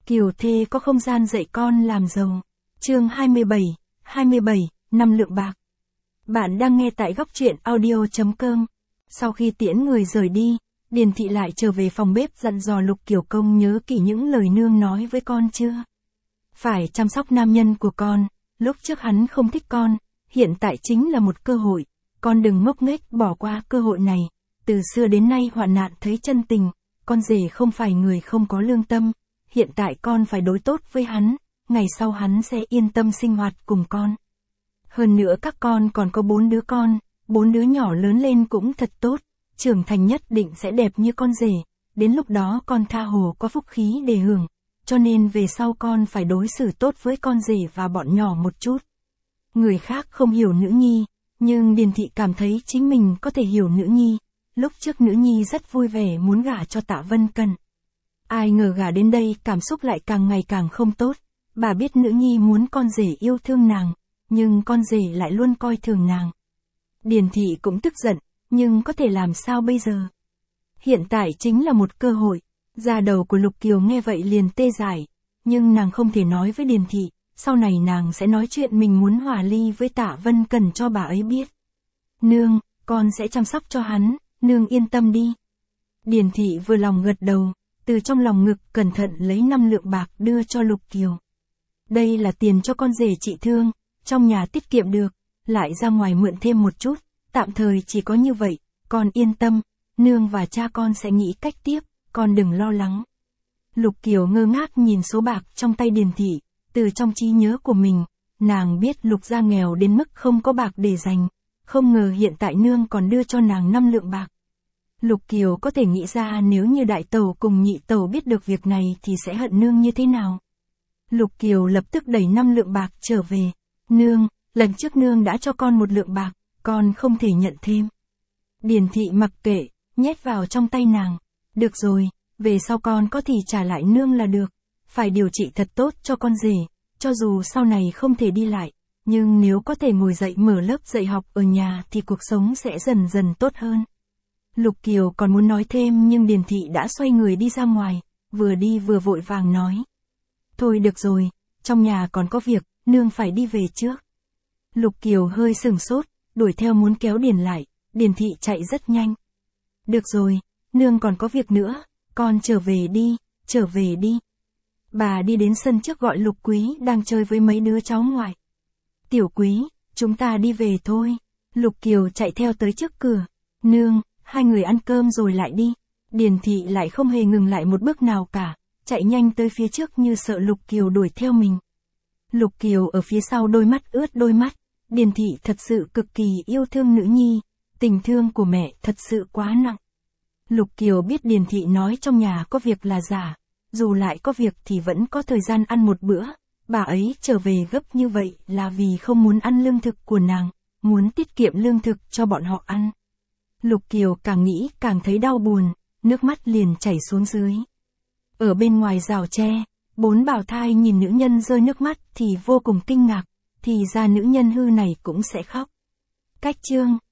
Kiều Thê có không gian dạy con làm giàu. Chương 27, năm lượng bạc. Bạn đang nghe tại góc truyện audio.com. Sau khi tiễn người rời đi, Điền Thị lại trở về phòng bếp dặn dò Lục Kiều Công nhớ kỹ những lời nương nói với con chưa. Phải chăm sóc nam nhân của con, lúc trước hắn không thích con, hiện tại chính là một cơ hội, con đừng ngốc nghếch bỏ qua cơ hội này. Từ xưa đến nay hoạn nạn thấy chân tình, con rể không phải người không có lương tâm, hiện tại con phải đối tốt với hắn, ngày sau hắn sẽ yên tâm sinh hoạt cùng con. Hơn nữa các con còn có 4 đứa con, 4 đứa nhỏ lớn lên cũng thật tốt, trưởng thành nhất định sẽ đẹp như con rể, đến lúc đó con tha hồ có phúc khí để hưởng, cho nên về sau con phải đối xử tốt với con rể và bọn nhỏ một chút. Người khác không hiểu nữ nhi, nhưng Điền Thị cảm thấy chính mình có thể hiểu nữ nhi. Lúc trước nữ nhi rất vui vẻ muốn gả cho Tạ Vân Cần. Ai ngờ gả đến đây cảm xúc lại càng ngày càng không tốt. Bà biết nữ nhi muốn con rể yêu thương nàng, nhưng con rể lại luôn coi thường nàng. Điền Thị cũng tức giận, nhưng có thể làm sao bây giờ? Hiện tại chính là một cơ hội. Da đầu của Lục Kiều nghe vậy liền tê dại, nhưng nàng không thể nói với Điền Thị, sau này nàng sẽ nói chuyện mình muốn hòa ly với Tạ Vân Cần cho bà ấy biết. Nương, con sẽ chăm sóc cho hắn, nương yên tâm đi. Điền Thị vừa lòng gật đầu, từ trong lòng ngực cẩn thận lấy 5 lượng bạc đưa cho Lục Kiều. Đây là tiền cho con rể trị thương, trong nhà tiết kiệm được, lại ra ngoài mượn thêm một chút, tạm thời chỉ có như vậy, con yên tâm, nương và cha con sẽ nghĩ cách tiếp, con đừng lo lắng. Lục Kiều ngơ ngác nhìn số bạc trong tay Điền Thị, từ trong trí nhớ của mình, nàng biết Lục gia nghèo đến mức không có bạc để dành, không ngờ hiện tại nương còn đưa cho nàng 5 lượng bạc. Lục Kiều có thể nghĩ ra nếu như đại tẩu cùng nhị tẩu biết được việc này thì sẽ hận nương như thế nào. Lục Kiều lập tức đẩy 5 lượng bạc trở về. Nương, lần trước nương đã cho con 1 lượng bạc, con không thể nhận thêm. Điền Thị mặc kệ, nhét vào trong tay nàng. Được rồi, về sau con có thì trả lại nương là được. Phải điều trị thật tốt cho con rể, cho dù sau này không thể đi lại, nhưng nếu có thể ngồi dậy mở lớp dạy học ở nhà thì cuộc sống sẽ dần dần tốt hơn. Lục Kiều còn muốn nói thêm nhưng Điền Thị đã xoay người đi ra ngoài, vừa đi vừa vội vàng nói. Thôi được rồi, trong nhà còn có việc, nương phải đi về trước. Lục Kiều hơi sửng sốt, đuổi theo muốn kéo Điền lại, Điền Thị chạy rất nhanh. Được rồi, nương còn có việc nữa, con trở về đi. Bà đi đến sân trước gọi Lục Quý đang chơi với mấy đứa cháu ngoại. Tiểu Quý, chúng ta đi về thôi. Lục Kiều chạy theo tới trước cửa. Nương, hai người ăn cơm rồi lại đi. Điền Thị lại không hề ngừng lại một bước nào cả, chạy nhanh tới phía trước như sợ Lục Kiều đuổi theo mình. Lục Kiều ở phía sau đôi mắt ướt đôi mắt. Điền Thị thật sự cực kỳ yêu thương nữ nhi, tình thương của mẹ thật sự quá nặng. Lục Kiều biết Điền Thị nói trong nhà có việc là giả, dù lại có việc thì vẫn có thời gian ăn một bữa, bà ấy trở về gấp như vậy là vì không muốn ăn lương thực của nàng, muốn tiết kiệm lương thực cho bọn họ ăn. Lục Kiều càng nghĩ càng thấy đau buồn, nước mắt liền chảy xuống dưới. Ở bên ngoài rào tre, 4 bào thai nhìn nữ nhân rơi nước mắt thì vô cùng kinh ngạc, thì ra nữ nhân hư này cũng sẽ khóc. Cách chương